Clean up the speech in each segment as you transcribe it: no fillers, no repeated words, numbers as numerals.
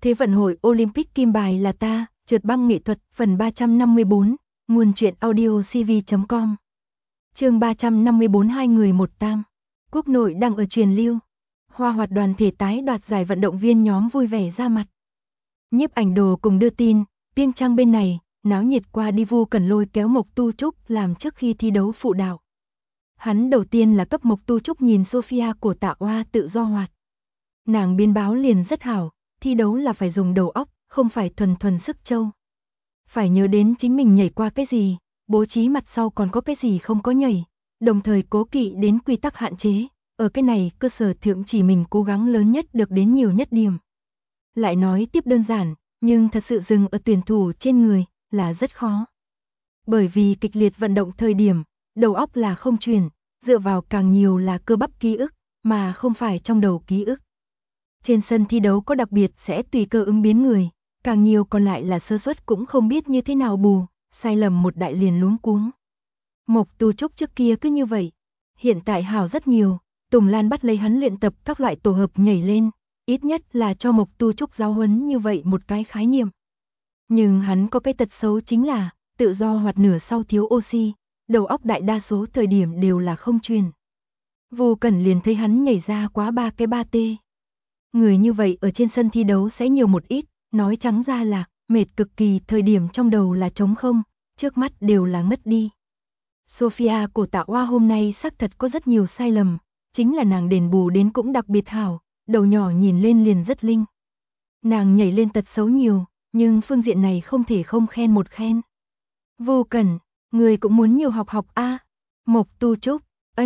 Thế vận hội Olympic kim bài là ta, trượt băng nghệ thuật, phần 354, nguồn truyện audio cv.com. Chương 354 hai người một tam. Quốc nội đang ở truyền lưu. Hoa Hoạt đoàn thể tái đoạt giải vận động viên nhóm vui vẻ ra mặt. Nhiếp ảnh đồ cùng đưa tin, Piêng Trang bên này, náo nhiệt qua đi Vu Cẩn lôi kéo Mộc Tu Trúc làm trước khi thi đấu phụ đạo. Hắn đầu tiên là cấp Mộc Tu Trúc nhìn Sophia của Tạ Oa tự do hoạt. Nàng biên báo liền rất hảo, thi đấu là phải dùng đầu óc, không phải thuần thuần sức châu. Phải nhớ đến chính mình nhảy qua cái gì, bố trí mặt sau còn có cái gì không có nhảy, đồng thời cố kỵ đến quy tắc hạn chế, ở cái này cơ sở thượng chỉ mình cố gắng lớn nhất được đến nhiều nhất điểm. Lại nói tiếp đơn giản, nhưng thật sự dừng ở tuyển thủ trên người là rất khó. Bởi vì kịch liệt vận động thời điểm, đầu óc là không chuyển, dựa vào càng nhiều là cơ bắp ký ức, mà không phải trong đầu ký ức. Trên sân thi đấu có đặc biệt sẽ tùy cơ ứng biến người, càng nhiều còn lại là sơ suất cũng không biết như thế nào bù, sai lầm một đại liền luống cuống. Mộc Tu Trúc trước kia cứ như vậy, hiện tại hào rất nhiều, Tùng Lan bắt lấy hắn luyện tập các loại tổ hợp nhảy lên, ít nhất là cho Mộc Tu Trúc giáo huấn như vậy một cái khái niệm. Nhưng hắn có cái tật xấu chính là, tự do hoạt nửa sau thiếu oxy, đầu óc đại đa số thời điểm đều là không truyền. Vu Cẩn liền thấy hắn nhảy ra quá 3 cái 3T. Người như vậy ở trên sân thi đấu sẽ nhiều một ít, nói trắng ra là mệt cực kỳ, thời điểm trong đầu là trống không, trước mắt đều là ngất đi. Sophia của Tạ Oa hôm nay xác thật có rất nhiều sai lầm, chính là nàng đền bù đến cũng đặc biệt hảo, đầu nhỏ nhìn lên liền rất linh. Nàng nhảy lên tật xấu nhiều, nhưng phương diện này không thể không khen một khen. Vô Cẩn, người cũng muốn nhiều học học a. Mộc Tu Trúc,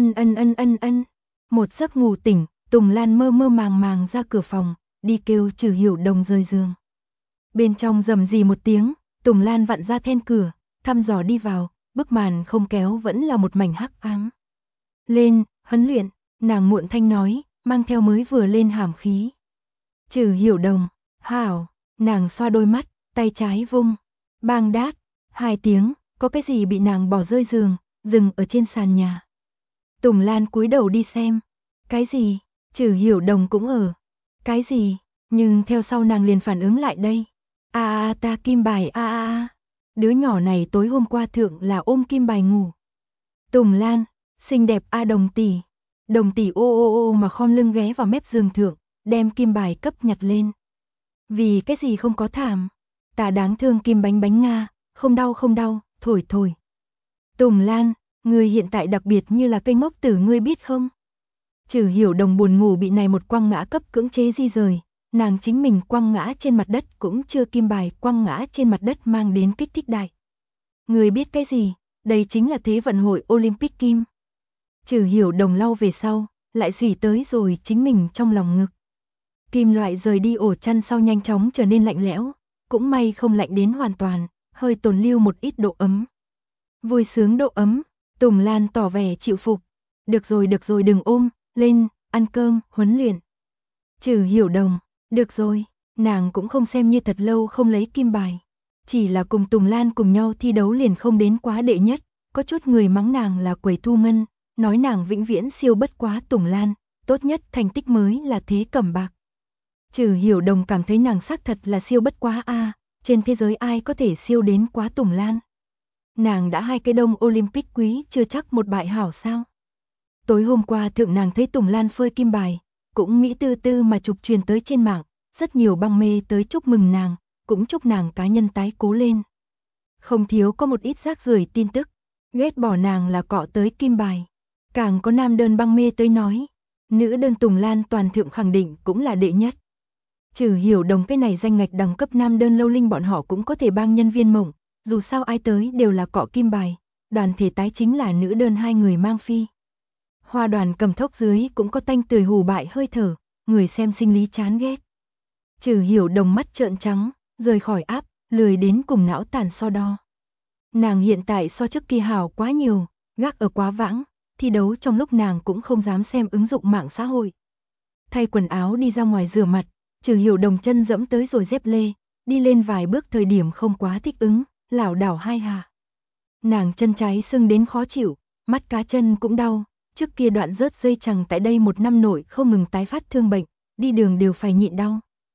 ân. Một giấc ngủ tỉnh, Tùng Lan mơ mơ màng ra cửa phòng, đi kêu Trừ Hiểu Đồng rời giường. Bên trong rầm rì một tiếng, Tùng Lan vặn ra then cửa, thăm dò đi vào, bức màn không kéo vẫn là một mảnh hắc ám. Lên, huấn luyện, nàng muộn thanh nói, mang theo mới vừa lên hàm khí. Trừ Hiểu Đồng, hảo, nàng xoa đôi mắt, tay trái vung, bang đát, 2 tiếng, có cái gì bị nàng bỏ rơi giường, dừng ở trên sàn nhà. Tùng Lan cúi đầu đi xem, cái gì? Trừ Hiểu Đồng cũng ở. Cái gì? Nhưng theo sau nàng liền phản ứng lại đây. Ta kim bài Đứa nhỏ này tối hôm qua thượng là ôm kim bài ngủ. Tùng Lan, xinh đẹp Đồng tỷ. Đồng tỷ ô mà khom lưng ghé vào mép giường thượng, đem kim bài cấp nhặt lên. Vì cái gì không có thảm? Ta đáng thương kim bánh Nga, không đau, thổi. Tùng Lan, người hiện tại đặc biệt như là cây ngốc tử ngươi biết không? Trừ Hiểu Đồng buồn ngủ bị này một quăng ngã cấp cưỡng chế di rời, nàng chính mình quăng ngã trên mặt đất cũng chưa kim bài quăng ngã trên mặt đất mang đến kích thích đại. Người biết cái gì, đây chính là thế vận hội Olympic kim. Trừ Hiểu Đồng lau về sau, lại suy tới rồi chính mình trong lòng ngực. Kim loại rời đi ổ chăn sau nhanh chóng trở nên lạnh lẽo, cũng may không lạnh đến hoàn toàn, hơi tồn lưu một ít độ ấm. Vui sướng độ ấm, Tùng Lan tỏ vẻ chịu phục. Được rồi đừng ôm, lên, ăn cơm, huấn luyện. Trừ Hiểu Đồng, được rồi, nàng cũng không xem như thật lâu không lấy kim bài. Chỉ là cùng Tùng Lan cùng nhau thi đấu liền không đến quá đệ nhất, có chút người mắng nàng là quẩy thu ngân, nói nàng vĩnh viễn siêu bất quá Tùng Lan, tốt nhất thành tích mới là thế cẩm bạc. Trừ Hiểu Đồng cảm thấy nàng xác thật là siêu bất quá trên thế giới ai có thể siêu đến quá Tùng Lan. Nàng đã 2 cái đông Olympic quý chưa chắc một bại hảo sao. Tối hôm qua thượng nàng thấy Tùng Lan phơi kim bài, cũng mỹ tư mà chụp truyền tới trên mạng, rất nhiều băng mê tới chúc mừng nàng, cũng chúc nàng cá nhân tái cố lên. Không thiếu có một ít rác rưởi tin tức, ghét bỏ nàng là cọ tới kim bài. Càng có nam đơn băng mê tới nói, nữ đơn Tùng Lan toàn thượng khẳng định cũng là đệ nhất. Trừ Hiểu Đồng cái này danh ngạch đẳng cấp nam đơn lâu linh bọn họ cũng có thể bang nhân viên mộng, dù sao ai tới đều là cọ kim bài, đoàn thể tái chính là nữ đơn 2 người mang phi. Hoa Đoàn cầm thốc dưới cũng có tanh tươi hù bại hơi thở, người xem sinh lý chán ghét. Trừ Hiểu Đồng mắt trợn trắng, rời khỏi áp, lười đến cùng não tàn so đo. Nàng hiện tại so trước kia hảo quá nhiều, gác ở quá vãng, thi đấu trong lúc nàng cũng không dám xem ứng dụng mạng xã hội. Thay quần áo đi ra ngoài rửa mặt, Trừ Hiểu Đồng chân dẫm tới rồi dép lê, đi lên vài bước thời điểm không quá thích ứng, lảo đảo 2 hạ. Nàng chân trái sưng đến khó chịu, mắt cá chân cũng đau. Trước kia đoạn rớt dây chằng tại đây 1 năm nội không ngừng tái phát thương bệnh, đi đường đều phải nhịn đau.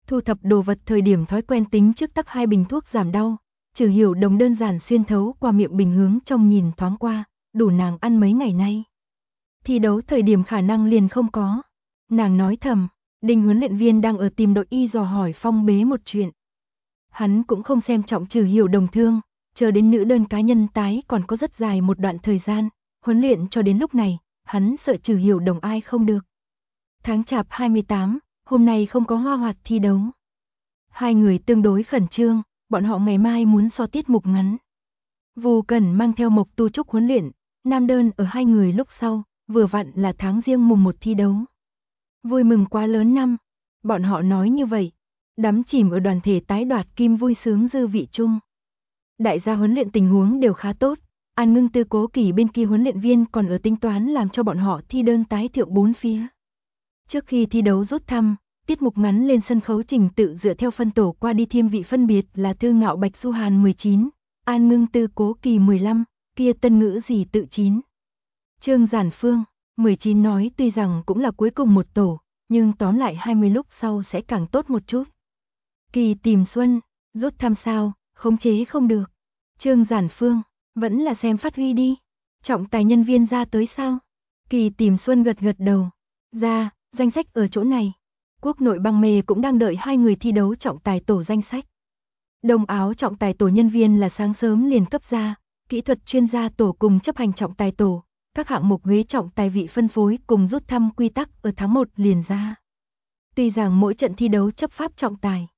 Thu thập đồ vật thời điểm thói quen tính trước tắc 2 bình thuốc giảm đau, Trừ Hiểu Đồng đơn giản xuyên thấu qua miệng bình hướng trong nhìn thoáng qua, đủ nàng ăn mấy ngày nay. Thi đấu thời điểm khả năng liền không có. Nàng nói thầm, Đinh huấn luyện viên đang ở tìm đội y dò hỏi Phong Bế một chuyện. Hắn cũng không xem trọng Trừ Hiểu Đồng thương, chờ đến nữ đơn cá nhân tái còn có rất dài một đoạn thời gian, huấn luyện cho đến lúc này, hắn sợ Trừ Hiểu Đồng ai không được. Tháng Chạp 28, hôm nay không có Hoa Hoạt thi đấu. Hai người tương đối khẩn trương, bọn họ ngày mai muốn so tiết mục ngắn. Vu Cẩn mang theo Mộc Tu Trúc huấn luyện, nam đơn ở hai người lúc sau, vừa vặn là tháng Giêng mùng 1 thi đấu. Vui mừng quá lớn năm, bọn họ nói như vậy, đắm chìm ở đoàn thể tái đoạt kim vui sướng dư vị chung. Đại gia huấn luyện tình huống đều khá tốt, An Ngưng Tư Cố Kỳ bên kia huấn luyện viên còn ở tính toán làm cho bọn họ thi đơn tái thượng 4 phía. Trước khi thi đấu rút thăm, tiết mục ngắn lên sân khấu trình tự dựa theo phân tổ qua đi thêm vị phân biệt là Thư Ngạo Bạch Du Hàn 19, An Ngưng Tư Cố Kỳ 15, kia Tân Ngữ gì tự 9. Trương Giản Phương, 19 nói tuy rằng cũng là cuối cùng một tổ, nhưng tóm lại 20 lúc sau sẽ càng tốt một chút. Kỳ Tìm Xuân, rút thăm sao, khống chế không được. Trương Giản Phương, vẫn là xem phát huy đi. Trọng tài nhân viên ra tới sao? Kỳ Tìm Xuân gật gật đầu. Ra, danh sách ở chỗ này. Quốc nội băng mê cũng đang đợi hai người thi đấu trọng tài tổ danh sách. Đông áo trọng tài tổ nhân viên là sáng sớm liền cấp ra, kỹ thuật chuyên gia tổ cùng chấp hành trọng tài tổ, các hạng mục ghế trọng tài vị phân phối cùng rút thăm quy tắc ở tháng 1 liền ra. Tuy rằng mỗi trận thi đấu chấp pháp trọng tài,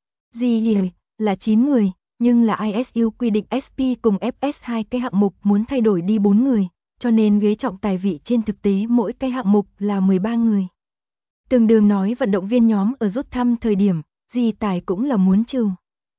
là 9 người, nhưng là ISU quy định SP cùng FS2 cái hạng mục muốn thay đổi đi 4 người, cho nên ghế trọng tài vị trên thực tế mỗi cái hạng mục là 13 người. Tương đương nói vận động viên nhóm ở rút thăm thời điểm, tài cũng là muốn trừ.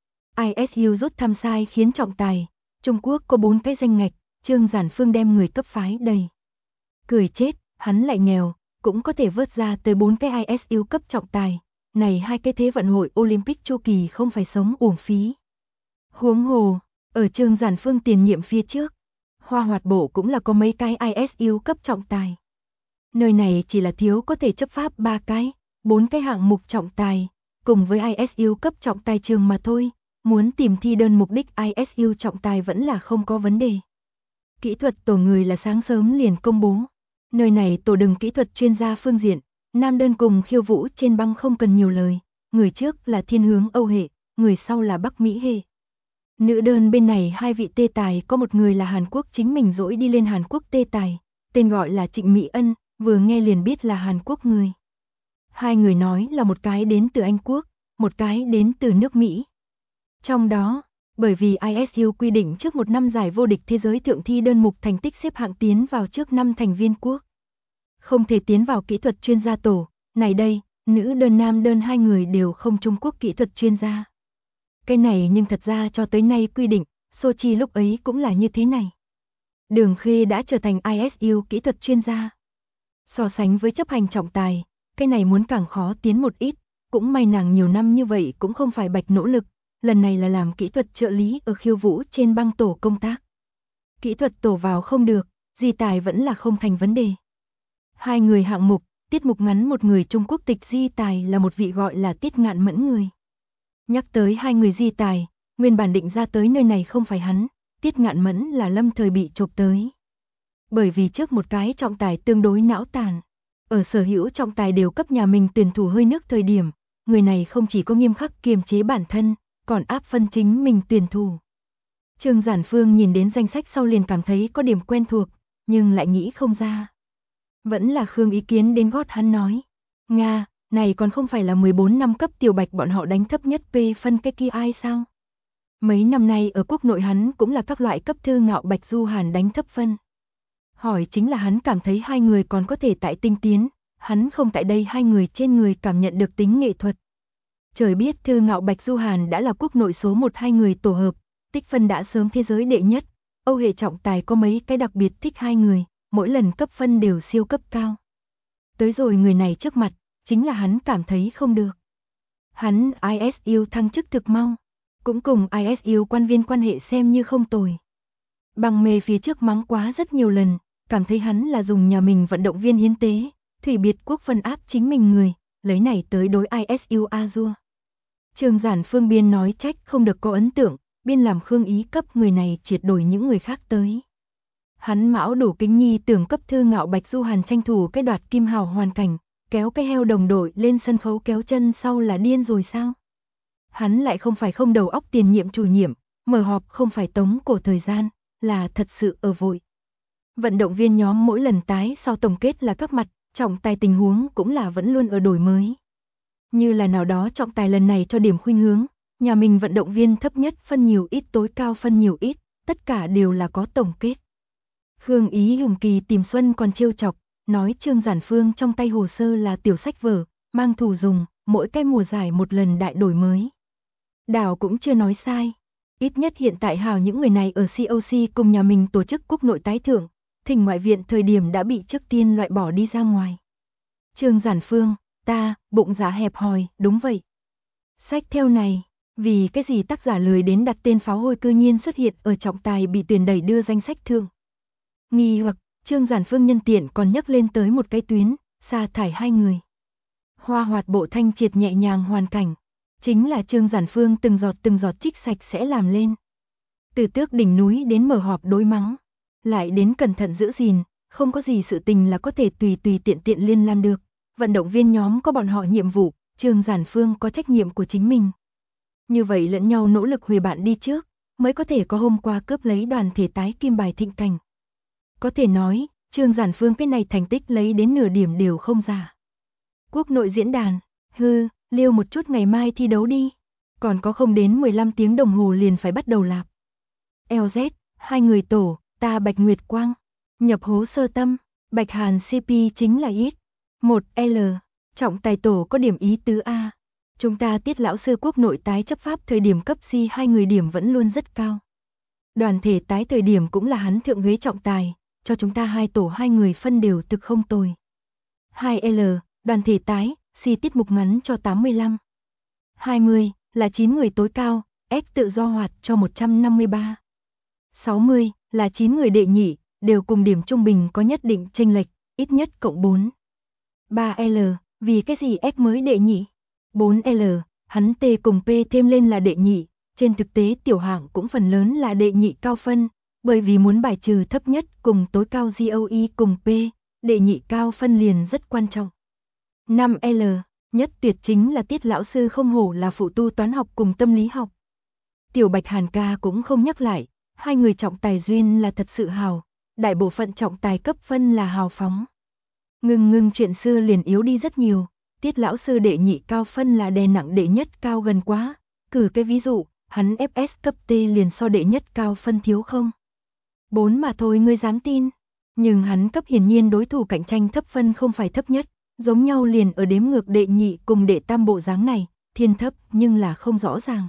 ISU rút thăm sai khiến trọng tài, Trung Quốc có 4 cái danh ngạch, Trương Giản Phương đem người cấp phái đầy. Cười chết, hắn lại nghèo, cũng có thể vớt ra tới 4 cái ISU cấp trọng tài, này hai cái thế vận hội Olympic chu kỳ không phải sống uổng phí. Huống hồ, ở Trương Giản Phương tiền nhiệm phía trước, Hoa Hoạt Bộ cũng là có mấy cái ISU cấp trọng tài. Nơi này chỉ là thiếu có thể chấp pháp 3 cái, 4 cái hạng mục trọng tài, cùng với ISU cấp trọng tài trường mà thôi, muốn tìm thi đơn mục đích ISU trọng tài vẫn là không có vấn đề. Kỹ thuật tổ người là sáng sớm liền công bố. Nơi này tổ đừng kỹ thuật chuyên gia phương diện, nam đơn cùng khiêu vũ trên băng không cần nhiều lời, người trước là thiên hướng Âu hệ, người sau là Bắc Mỹ hệ. Nữ đơn bên này hai vị tê tài có một người là Hàn Quốc chính mình dỗi đi lên Hàn Quốc tê tài, tên gọi là Trịnh Mỹ Ân, vừa nghe liền biết là Hàn Quốc người. Hai người nói là một cái đến từ Anh Quốc, một cái đến từ nước Mỹ. Trong đó, bởi vì ISU quy định trước một năm giải vô địch thế giới thượng thi đơn mục thành tích xếp hạng tiến vào trước 5 thành viên quốc. Không thể tiến vào kỹ thuật chuyên gia tổ, này đây, nữ đơn nam đơn hai người đều không Trung Quốc kỹ thuật chuyên gia. Cái này nhưng thật ra cho tới nay quy định, Sochi lúc ấy cũng là như thế này. Đường Khê đã trở thành ISU kỹ thuật chuyên gia. So sánh với chấp hành trọng tài, cái này muốn càng khó tiến một ít, cũng may nàng nhiều năm như vậy cũng không phải bạch nỗ lực, lần này là làm kỹ thuật trợ lý ở khiêu vũ trên băng tổ công tác. Kỹ thuật tổ vào không được, tài vẫn là không thành vấn đề. Hai người hạng mục, tiết mục ngắn một người Trung Quốc tịch tài là một vị gọi là Tiết Ngạn Mẫn người. Nhắc tới hai người tài, nguyên bản định ra tới nơi này không phải hắn, Tiết Ngạn Mẫn là lâm thời bị chộp tới. Bởi vì trước một cái trọng tài tương đối não tàn, ở sở hữu trọng tài đều cấp nhà mình tuyển thủ hơi nước thời điểm, người này không chỉ có nghiêm khắc kiềm chế bản thân, còn áp phân chính mình tuyển thủ. Trương Giản Phương nhìn đến danh sách sau liền cảm thấy có điểm quen thuộc, nhưng lại nghĩ không ra. Vẫn là Khương Ý Kiến đến gót hắn nói, Nga, này còn không phải là 14 năm cấp tiểu bạch bọn họ đánh thấp nhất P phân cái kia ai sao? Mấy năm nay ở quốc nội hắn cũng là các loại cấp Thư Ngạo Bạch Du Hàn đánh thấp phân. Hỏi chính là hắn cảm thấy hai người còn có thể tại tinh tiến, hắn không tại đây hai người trên người cảm nhận được tính nghệ thuật. Trời biết Thư Ngạo Bạch Du Hàn đã là quốc nội số 1-2 người tổ hợp, tích phân đã sớm thế giới đệ nhất, Âu hệ trọng tài có mấy cái đặc biệt thích hai người, mỗi lần cấp phân đều siêu cấp cao. Tới rồi người này trước mặt, chính là hắn cảm thấy không được. Hắn ISU thăng chức thực mau, cũng cùng ISU quan viên quan hệ xem như không tồi. Bằng mê phía trước mắng quá rất nhiều lần, cảm thấy hắn là dùng nhà mình vận động viên hiến tế, thủy biệt quốc phân áp chính mình người, lấy này tới đối ISU Azure. Trương Giản Phương biên nói trách không được có ấn tượng, biên làm Khương Ý cấp người này triệt đổi những người khác tới. Hắn mão đủ kính nhi tưởng cấp Thư Ngạo Bạch Du Hàn tranh thủ cái đoạt kim hào hoàn cảnh, kéo cái heo đồng đội lên sân khấu kéo chân sau là điên rồi sao? Hắn lại không phải không đầu óc tiền nhiệm chủ nhiệm, mở họp không phải tống cổ thời gian, là thật sự ở vội. Vận động viên nhóm mỗi lần tái sau tổng kết là các mặt, trọng tài tình huống cũng là vẫn luôn ở đổi mới. Như là nào đó trọng tài lần này cho điểm khuynh hướng, nhà mình vận động viên thấp nhất phân nhiều ít tối cao phân nhiều ít, tất cả đều là có tổng kết. Khương Ý Hùng kỳ tìm Xuân còn trêu chọc, nói Trương Giản Phương trong tay hồ sơ là tiểu sách vở, mang thủ dùng, mỗi cái mùa giải một lần đại đổi mới. Đảo cũng chưa nói sai. Ít nhất hiện tại hào những người này ở COC cùng nhà mình tổ chức quốc nội tái thưởng, thỉnh ngoại viện thời điểm đã bị trước tiên loại bỏ đi ra ngoài. Trương Giản Phương, ta, bụng dạ hẹp hòi, đúng vậy. Sách theo này, vì cái gì tác giả lười đến đặt tên pháo hôi cư nhiên xuất hiện ở trọng tài bị tuyển đẩy đưa danh sách thưởng. Nghi hoặc, Trương Giản Phương nhân tiện còn nhắc lên tới một cái tuyến, sa thải 2 người. Hoa hoạt bộ thanh triệt nhẹ nhàng hoàn cảnh, chính là Trương Giản Phương từng giọt trích sạch sẽ làm lên. Từ Tước đỉnh núi đến mở họp đối mắng, lại đến cẩn thận giữ gìn, không có gì sự tình là có thể tùy tiện liên lan được. Vận động viên nhóm có bọn họ nhiệm vụ, Trương Giản Phương có trách nhiệm của chính mình. Như vậy lẫn nhau nỗ lực huề bạn đi trước, mới có thể có hôm qua cướp lấy đoàn thể tái kim bài thịnh cảnh. Có thể nói, Trương Giản Phương cái này thành tích lấy đến nửa điểm đều không giả. Quốc nội diễn đàn, liêu một chút ngày mai thi đấu đi. Còn có không đến 15 tiếng đồng hồ liền phải bắt đầu lạp. LZ, 2 người tổ, ta Bạch Nguyệt Quang. Nhập hố sơ tâm, Bạch Hàn CP chính là ít. 1L, trọng tài tổ có điểm ý tứ A. Chúng ta Tiết lão sư quốc nội tái chấp pháp thời điểm cấp C 2 người điểm vẫn luôn rất cao. Đoàn thể tái thời điểm cũng là hắn thượng ghế trọng tài, cho chúng ta 2 tổ 2 người phân đều thực không tồi. 2L, đoàn thể tái, C tiết mục ngắn cho 85. 20, là 9 người tối cao, S tự do hoạt cho 153. 60, là 9 người đệ nhị, đều cùng điểm trung bình có nhất định chênh lệch, ít nhất cộng 4. 3L, vì cái gì F mới đệ nhị? 4L, hắn T cùng P thêm lên là đệ nhị, trên thực tế tiểu hạng cũng phần lớn là đệ nhị cao phân, bởi vì muốn bài trừ thấp nhất cùng tối cao GOE cùng P, đệ nhị cao phân liền rất quan trọng. 5L, nhất tuyệt chính là Tiết lão sư không hổ là phụ tu toán học cùng tâm lý học. Tiểu Bạch Hàn ca cũng không nhắc lại, 2 người trọng tài duyên là thật sự hào, đại bộ phận trọng tài cấp phân là hào phóng. Ngừng chuyện xưa liền yếu đi rất nhiều, Tiết lão sư đệ nhị cao phân là đè nặng đệ nhất cao gần quá, cử cái ví dụ, hắn FS cấp T liền so đệ nhất cao phân thiếu không? 4 mà thôi ngươi dám tin, nhưng hắn cấp hiển nhiên đối thủ cạnh tranh thấp phân không phải thấp nhất, giống nhau liền ở đếm ngược đệ nhị cùng đệ tam bộ dáng này, thiên thấp nhưng là không rõ ràng.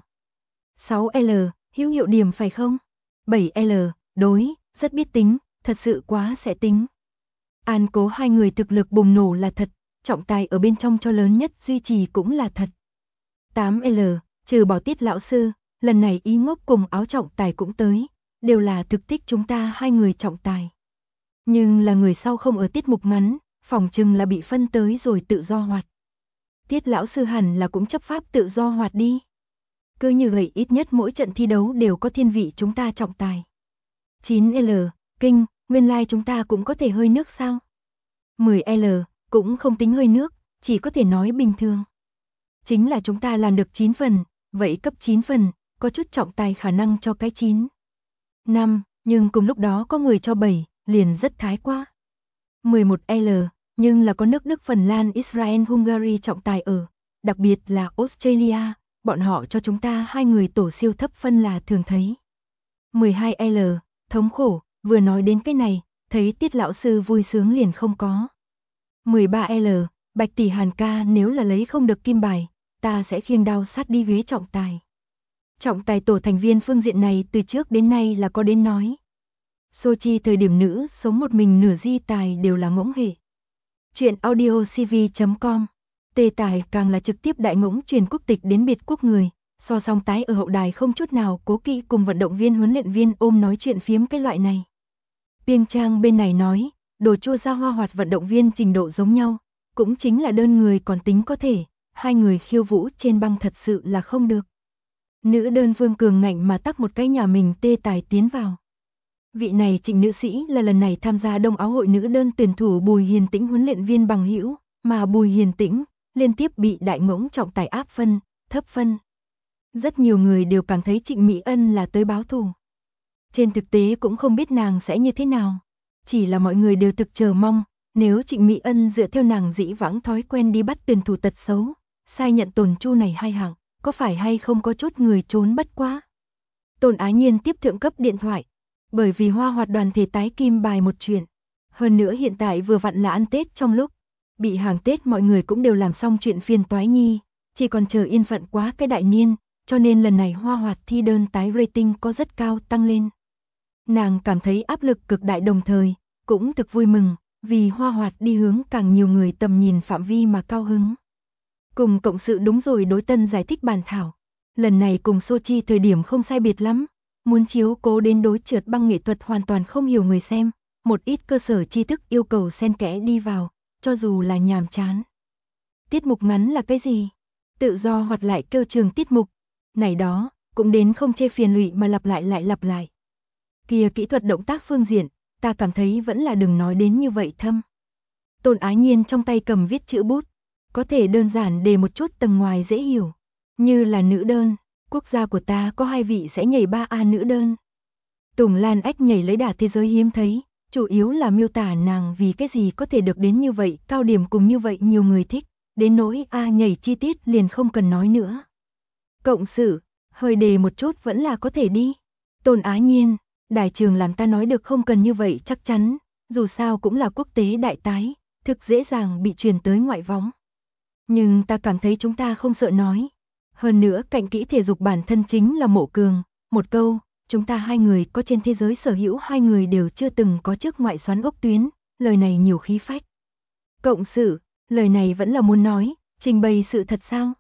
6L, hữu hiệu điểm phải không? 7L, đối, rất biết tính, thật sự quá sẽ tính. An cố 2 người thực lực bùng nổ là thật, trọng tài ở bên trong cho lớn nhất duy trì cũng là thật. 8L, trừ bỏ Tiết lão sư, lần này Ý Ngốc cùng áo trọng tài cũng tới, đều là thực thích chúng ta 2 người trọng tài. Nhưng là người sau không ở tiết mục ngắn, phòng chừng là bị phân tới rồi tự do hoạt. Tiết lão sư hẳn là cũng chấp pháp tự do hoạt đi. Cứ như vậy ít nhất mỗi trận thi đấu đều có thiên vị chúng ta trọng tài. 9L, kinh, nguyên lai chúng ta cũng có thể hơi nước sao? 10L, cũng không tính hơi nước, chỉ có thể nói bình thường. Chính là chúng ta làm được 9 phần, vậy cấp 9 phần, có chút trọng tài khả năng cho cái 9. 5, nhưng cùng lúc đó có người cho 7, liền rất thái quá. 11L, nhưng là có nước Đức, Phần Lan, Israel, Hungary trọng tài ở, đặc biệt là Australia, bọn họ cho chúng ta 2 người tổ siêu thấp phân là thường thấy. 12L, thống khổ, vừa nói đến cái này, thấy Tiết lão sư vui sướng liền không có. 13L, Bạch tỷ Hàn ca nếu là lấy không được kim bài, ta sẽ khiêng đao sát đi ghế trọng tài. Trọng tài tổ thành viên phương diện này từ trước đến nay là có đến nói. Sochi thời điểm nữ sống một mình nửa di tài đều là ngỗng hệ. Chuyện audio cv.com. Tê tài càng là trực tiếp đại ngỗng truyền quốc tịch đến biệt quốc người, so song tái ở hậu đài không chút nào cố kỵ cùng vận động viên huấn luyện viên ôm nói chuyện phiếm cái loại này. Piêng Trang bên này nói, đồ chua ra hoa hoạt vận động viên trình độ giống nhau, cũng chính là đơn người còn tính có thể, hai người khiêu vũ trên băng thật sự là không được. Nữ đơn Vương cường ngạnh mà tắc một cái nhà mình tê tài tiến vào. Vị này Trịnh nữ sĩ là lần này tham gia Đông Áo hội nữ đơn tuyển thủ Bùi Hiền Tĩnh huấn luyện viên bằng hữu, mà Bùi Hiền Tĩnh liên tiếp bị đại ngỗng trọng tài áp phân, thấp phân. Rất nhiều người đều cảm thấy Trịnh Mỹ Ân là tới báo thù. Trên thực tế cũng không biết nàng sẽ như thế nào. Chỉ là mọi người đều thực chờ mong, nếu Trịnh Mỹ Ân dựa theo nàng dĩ vãng thói quen đi bắt tuyển thủ tật xấu, sai nhận tồn chu này hai hạng, có phải hay không có chút người trốn bất quá. Tôn Á Nhiên tiếp thượng cấp điện thoại, bởi vì Hoa Hoạt đoàn thể tái kim bài một chuyện. Hơn nữa hiện tại vừa vặn là ăn Tết trong lúc, bị hàng Tết mọi người cũng đều làm xong chuyện phiền toái nhi, chỉ còn chờ yên phận quá cái đại niên, cho nên lần này Hoa Hoạt thi đơn tái rating có rất cao tăng lên. Nàng cảm thấy áp lực cực đại đồng thời, cũng thực vui mừng, vì Hoa Hoạt đi hướng càng nhiều người tầm nhìn phạm vi mà cao hứng. Cùng cộng sự đúng rồi đối tân giải thích bàn thảo. Lần này cùng Sochi thời điểm không sai biệt lắm, muốn chiếu cố đến đối trượt băng nghệ thuật hoàn toàn không hiểu người xem, một ít cơ sở tri thức yêu cầu xen kẽ đi vào, cho dù là nhàm chán. Tiết mục ngắn là cái gì? Tự do hoặc lại kêu trường tiết mục. Này đó, cũng đến không chê phiền lụy mà lặp lại lặp lại. Kìa kỹ thuật động tác phương diện, ta cảm thấy vẫn là đừng nói đến như vậy thâm. Tôn Á Nhiên trong tay cầm viết chữ bút, có thể đơn giản đề một chút tầng ngoài dễ hiểu, như là nữ đơn, quốc gia của ta có 2 vị sẽ nhảy 3A nữ đơn. Tùng Lan Ách nhảy lấy đà thế giới hiếm thấy, chủ yếu là miêu tả nàng vì cái gì có thể được đến như vậy, cao điểm cùng như vậy nhiều người thích, đến nỗi A nhảy chi tiết liền không cần nói nữa. Cộng sự, hơi đề một chút vẫn là có thể đi. Tôn Á Nhiên, đài trường làm ta nói được không cần như vậy chắc chắn, dù sao cũng là quốc tế đại tái, thực dễ dàng bị truyền tới ngoại võng. Nhưng ta cảm thấy chúng ta không sợ nói. Hơn nữa cạnh kỹ thể dục bản thân chính là Mộ Cường, một câu, chúng ta 2 người có trên thế giới sở hữu 2 người đều chưa từng có trước ngoại xoắn ốc tuyến, lời này nhiều khí phách. Cộng sự, lời này vẫn là muốn nói, trình bày sự thật sao?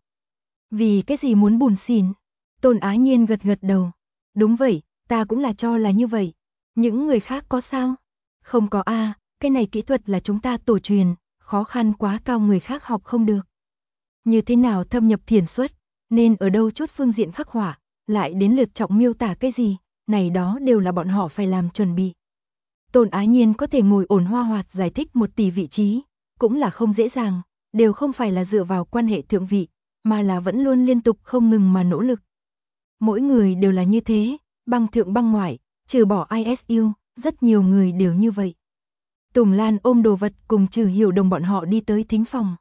Vì cái gì muốn bùn xỉn? Tôn Á Nhiên gật gật đầu. Đúng vậy, ta cũng là cho là như vậy. Những người khác có sao? Không có a, cái này kỹ thuật là chúng ta tổ truyền, khó khăn quá cao người khác học không được. Như thế nào thâm nhập thiền xuất, nên ở đâu chút phương diện khắc họa, lại đến lượt trọng miêu tả cái gì, này đó đều là bọn họ phải làm chuẩn bị. Tôn Á Nhiên có thể ngồi ổn Hoa Hoạt giải thích 1 tỷ vị trí, cũng là không dễ dàng, đều không phải là dựa vào quan hệ thượng vị, mà là vẫn luôn liên tục không ngừng mà nỗ lực. Mỗi người đều là như thế, băng thượng băng ngoại, trừ bỏ ISU, rất nhiều người đều như vậy. Tùng Lan ôm đồ vật cùng Trừ Hiểu Đồng bọn họ đi tới thính phòng.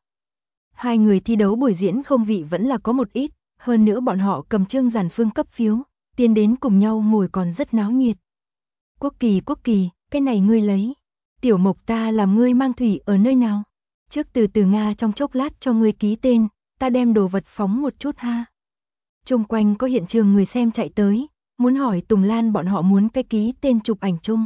2 người thi đấu buổi diễn không vị vẫn là có một ít, hơn nữa bọn họ cầm trương giản phương cấp phiếu, tiến đến cùng nhau ngồi còn rất náo nhiệt. Quốc Kỳ, cái này ngươi lấy. Tiểu Mộc ta làm ngươi mang thủy ở nơi nào? Trước từ từ Nga trong chốc lát cho ngươi ký tên, ta đem đồ vật phóng một chút ha. Chung quanh có hiện trường người xem chạy tới, muốn hỏi Tùng Lan bọn họ muốn cái ký tên chụp ảnh chung.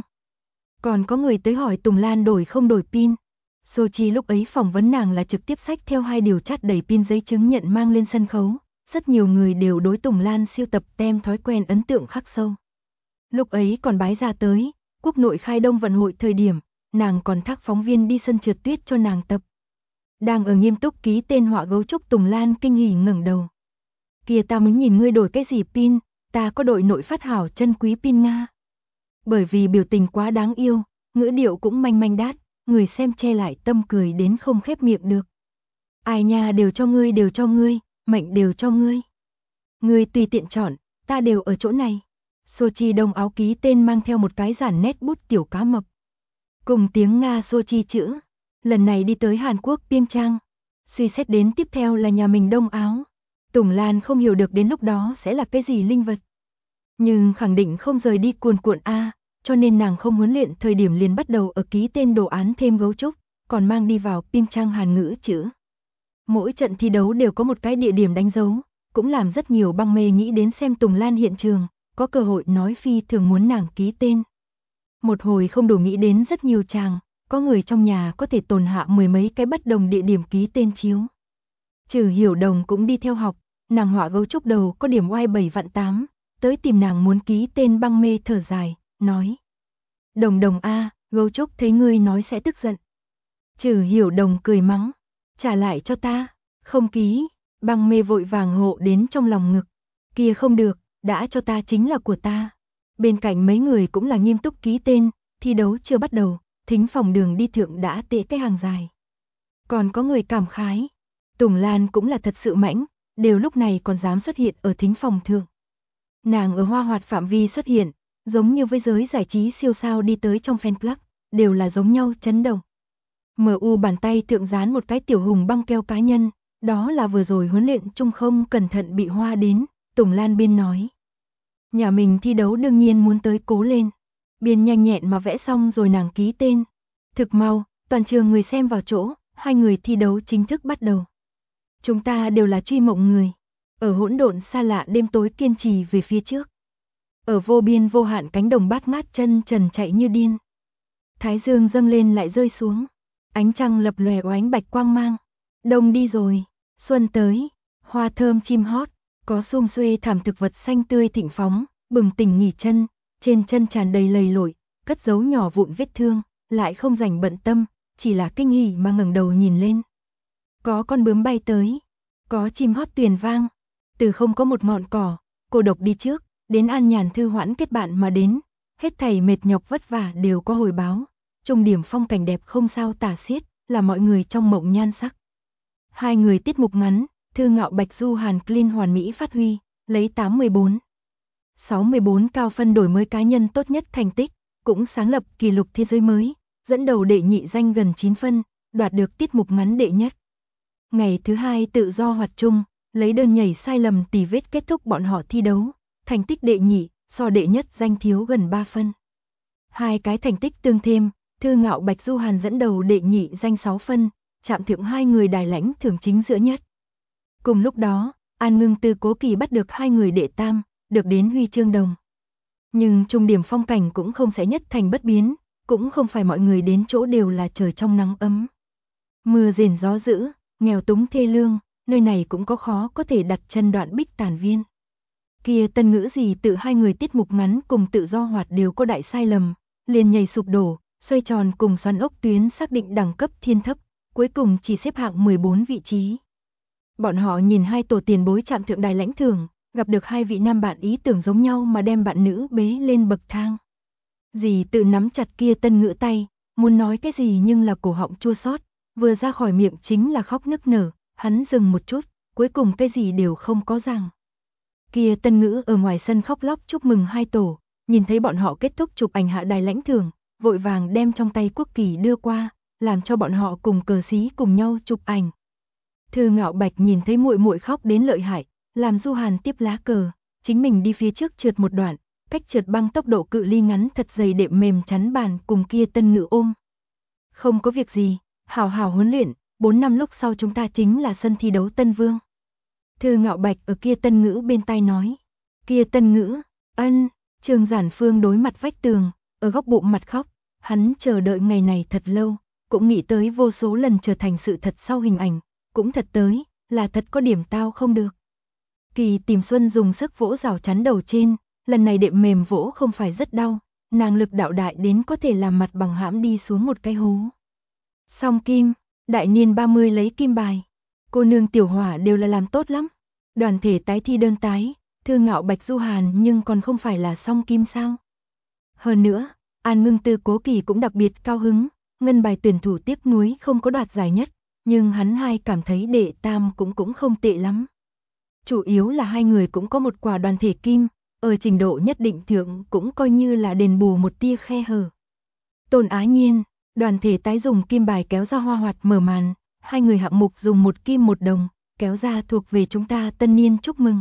Còn có người tới hỏi Tùng Lan đổi không đổi pin. Sochi lúc ấy phỏng vấn nàng là trực tiếp xách theo 2 điều chát đầy pin giấy chứng nhận mang lên sân khấu. Rất nhiều người đều đối Tùng Lan siêu tập tem thói quen ấn tượng khắc sâu. Lúc ấy còn bái ra tới, quốc nội khai đông vận hội thời điểm, nàng còn thác phóng viên đi sân trượt tuyết cho nàng tập. Đang ở nghiêm túc ký tên họa gấu trúc Tùng Lan kinh hỉ ngẩng đầu. Kìa ta muốn nhìn ngươi đổi cái gì pin, ta có đội nội phát hảo chân quý pin Nga. Bởi vì biểu tình quá đáng yêu, ngữ điệu cũng manh manh đát, người xem che lại tâm cười đến không khép miệng được. Ai nha đều cho ngươi, mệnh đều cho ngươi. Ngươi tùy tiện chọn, ta đều ở chỗ này. Sochi đông áo ký tên mang theo một cái giản nét bút tiểu cá mập. Cùng tiếng Nga Sochi chữ, lần này đi tới Hàn Quốc Pyeongchang. Suy xét đến tiếp theo là nhà mình đông áo. Tùng Lan không hiểu được đến lúc đó sẽ là cái gì linh vật. Nhưng khẳng định không rời đi cuồn cuộn A, cho nên nàng không huấn luyện thời điểm liền bắt đầu ở ký tên đồ án thêm gấu trúc, còn mang đi vào Pyeongchang Hàn ngữ chữ. Mỗi trận thi đấu đều có một cái địa điểm đánh dấu, cũng làm rất nhiều băng mê nghĩ đến xem Tùng Lan hiện trường, có cơ hội nói phi thường muốn nàng ký tên. Một hồi không đủ nghĩ đến rất nhiều chàng, có người trong nhà có thể tồn hạ 10 mấy cái bất đồng địa điểm ký tên chiếu. Trừ Hiểu Đồng cũng đi theo học, nàng họa gấu trúc đầu có điểm oai 7 vạn 8, tới tìm nàng muốn ký tên băng mê thở dài, nói. Đồng a, gấu trúc thấy ngươi nói sẽ tức giận. Trừ Hiểu Đồng cười mắng, trả lại cho ta, không ký, Băng Mê vội vàng hộ đến trong lòng ngực. Kia không được, đã cho ta chính là của ta. Bên cạnh mấy người cũng là nghiêm túc ký tên, thi đấu chưa bắt đầu, thính phòng đường đi thượng đã tệ cái hàng dài. Còn có người cảm khái, Tùng Lan cũng là thật sự mãnh, đều lúc này còn dám xuất hiện ở thính phòng thượng. Nàng ở hoa hoạt phạm vi xuất hiện, giống như với giới giải trí siêu sao đi tới trong fan club, đều là giống nhau chấn động. MU bàn tay thượng dán một cái tiểu hùng băng keo cá nhân, đó là vừa rồi huấn luyện chung không cẩn thận bị hoa đến, Tùng Lan biên nói. Nhà mình thi đấu đương nhiên muốn tới cố lên. Biên nhanh nhẹn mà vẽ xong rồi nàng ký tên. Thực mau, toàn trường người xem vào chỗ, hai người thi đấu chính thức bắt đầu. Chúng ta đều là truy mộng người. Ở hỗn độn xa lạ đêm tối kiên trì về phía trước. Ở vô biên vô hạn cánh đồng bát ngát chân trần chạy như điên. Thái dương dâng lên lại rơi xuống. Ánh trăng lập lòe oánh bạch quang mang. Đông đi rồi, xuân tới, hoa thơm chim hót, có sum xuê thảm thực vật xanh tươi thịnh phóng, bừng tỉnh nghỉ chân, trên chân tràn đầy lầy lội, cất giấu nhỏ vụn vết thương, lại không rảnh bận tâm, chỉ là kinh hỉ mà ngẩng đầu nhìn lên. Có con bướm bay tới, có chim hót tuyền vang, từ không có một ngọn cỏ, cô độc đi trước, đến an nhàn thư hoãn kết bạn mà đến, hết thảy mệt nhọc vất vả đều có hồi báo, trung điểm phong cảnh đẹp không sao tả xiết, là mọi người trong mộng nhan sắc. Hai người tiết mục ngắn, Thư Ngạo Bạch Du Hàn clean hoàn mỹ phát huy, lấy 814. 64 cao phân đổi mới cá nhân tốt nhất thành tích, cũng sáng lập kỷ lục thế giới mới, dẫn đầu đệ nhị danh gần 9 phân, đoạt được tiết mục ngắn đệ nhất. Ngày thứ hai tự do hoạt chung, lấy đơn nhảy sai lầm tỉ vết kết thúc bọn họ thi đấu, thành tích đệ nhị, so đệ nhất danh thiếu gần 3 phân. Hai cái thành tích tương thêm, Thư Ngạo Bạch Du Hàn dẫn đầu đệ nhị danh 6 phân, chạm thượng hai người đài lãnh thưởng chính giữa nhất. Cùng lúc đó, An Ngưng Tư Cố Kỳ bắt được hai người đệ tam, được đến huy chương đồng. Nhưng trung điểm phong cảnh cũng không sẽ nhất thành bất biến, cũng không phải mọi người đến chỗ đều là trời trong nắng ấm. Mưa rền gió dữ, nghèo túng thê lương, nơi này cũng có khó có thể đặt chân đoạn bích tàn viên. Kia tân ngữ gì tự hai người tiết mục ngắn cùng tự do hoạt đều có đại sai lầm, liền nhảy sụp đổ, xoay tròn cùng xoắn ốc tuyến xác định đẳng cấp thiên thấp, cuối cùng chỉ xếp hạng 14 vị trí. Bọn họ nhìn hai tổ tiền bối chạm thượng đài lãnh thưởng, gặp được hai vị nam bạn ý tưởng giống nhau mà đem bạn nữ bế lên bậc thang. Dì tự nắm chặt kia tân ngữ tay, muốn nói cái gì nhưng là cổ họng chua xót, vừa ra khỏi miệng chính là khóc nức nở, hắn dừng một chút, cuối cùng cái gì đều không có rằng. Kia tân ngữ ở ngoài sân khóc lóc chúc mừng hai tổ, nhìn thấy bọn họ kết thúc chụp ảnh hạ đài lãnh thưởng, vội vàng đem trong tay quốc kỳ đưa qua, làm cho bọn họ cùng cờ xí cùng nhau chụp ảnh. Thư Ngạo Bạch nhìn thấy muội muội khóc đến lợi hại, làm Du Hàn tiếp lá cờ, chính mình đi phía trước trượt một đoạn, cách trượt băng tốc độ cự ly ngắn thật dày đệm mềm chắn bàn cùng kia tân ngữ ôm. Không có việc gì, hảo hảo huấn luyện, 4 năm lúc sau chúng ta chính là sân thi đấu Tân Vương. Thư Ngạo Bạch ở kia tân ngữ bên tai nói. Kia tân ngữ, ân, Trương Giản Phương đối mặt vách tường, ở góc bụng mặt khóc, hắn chờ đợi ngày này thật lâu, cũng nghĩ tới vô số lần trở thành sự thật sau hình ảnh, cũng thật tới, là thật có điểm tao không được. Kỳ Tìm Xuân dùng sức vỗ rào chắn đầu trên, lần này đệm mềm vỗ không phải rất đau, nàng lực đạo đại đến có thể làm mặt bằng hãm đi xuống một cái hố. Song kim, đại niên 30 lấy kim bài, cô nương Tiểu Hỏa đều là làm tốt lắm. Đoàn thể tái thi đơn tái, Thư Ngạo Bạch Du Hàn nhưng còn không phải là song kim sao. Hơn nữa, An Ngưng Tư Cố Kỳ cũng đặc biệt cao hứng, ngân bài tuyển thủ tiếc nuối không có đoạt giải nhất, nhưng hắn hai cảm thấy đệ tam cũng không tệ lắm. Chủ yếu là hai người cũng có một quả đoàn thể kim, ở trình độ nhất định thượng cũng coi như là đền bù một tia khe hở. Tôn Á Nhiên, đoàn thể tái dùng kim bài kéo ra hoa hoạt mở màn, hai người hạng mục dùng một kim một đồng, kéo ra thuộc về chúng ta tân niên chúc mừng.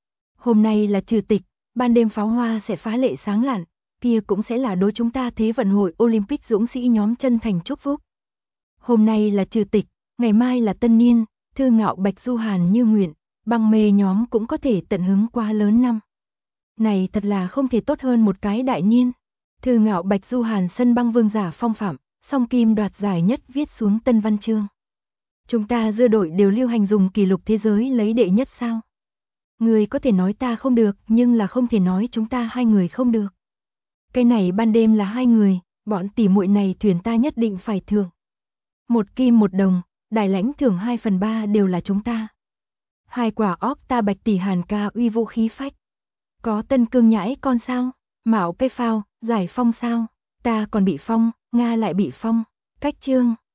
Hôm nay là trừ tịch, ban đêm pháo hoa sẽ phá lệ sáng lạn, kia cũng sẽ là đối chúng ta Thế vận hội Olympic dũng sĩ nhóm chân thành chúc phúc. Hôm nay là trừ tịch, ngày mai là tân niên, Thư Ngạo Bạch Du Hàn như nguyện, Băng Mê nhóm cũng có thể tận hứng qua lớn năm. Này thật là không thể tốt hơn một cái đại niên. Thư Ngạo Bạch Du Hàn sân băng vương giả phong phạm, song kim đoạt giải nhất viết xuống tân văn chương. Chúng ta dưa đội đều lưu hành dùng kỷ lục thế giới lấy đệ nhất sao? Người có thể nói ta không được, nhưng là không thể nói chúng ta hai người không được. Cái này ban đêm là hai người, bọn tỉ muội này thuyền ta nhất định phải thưởng. Một kim một đồng, đài lãnh thưởng 2/3 đều là chúng ta. Hai quả óc ta bạch tỷ Hàn ca uy vũ khí phách. Có Tân Cương nhãi con sao? Mạo cây phao, giải phong sao? Ta còn bị phong, Nga lại bị phong. Cách chương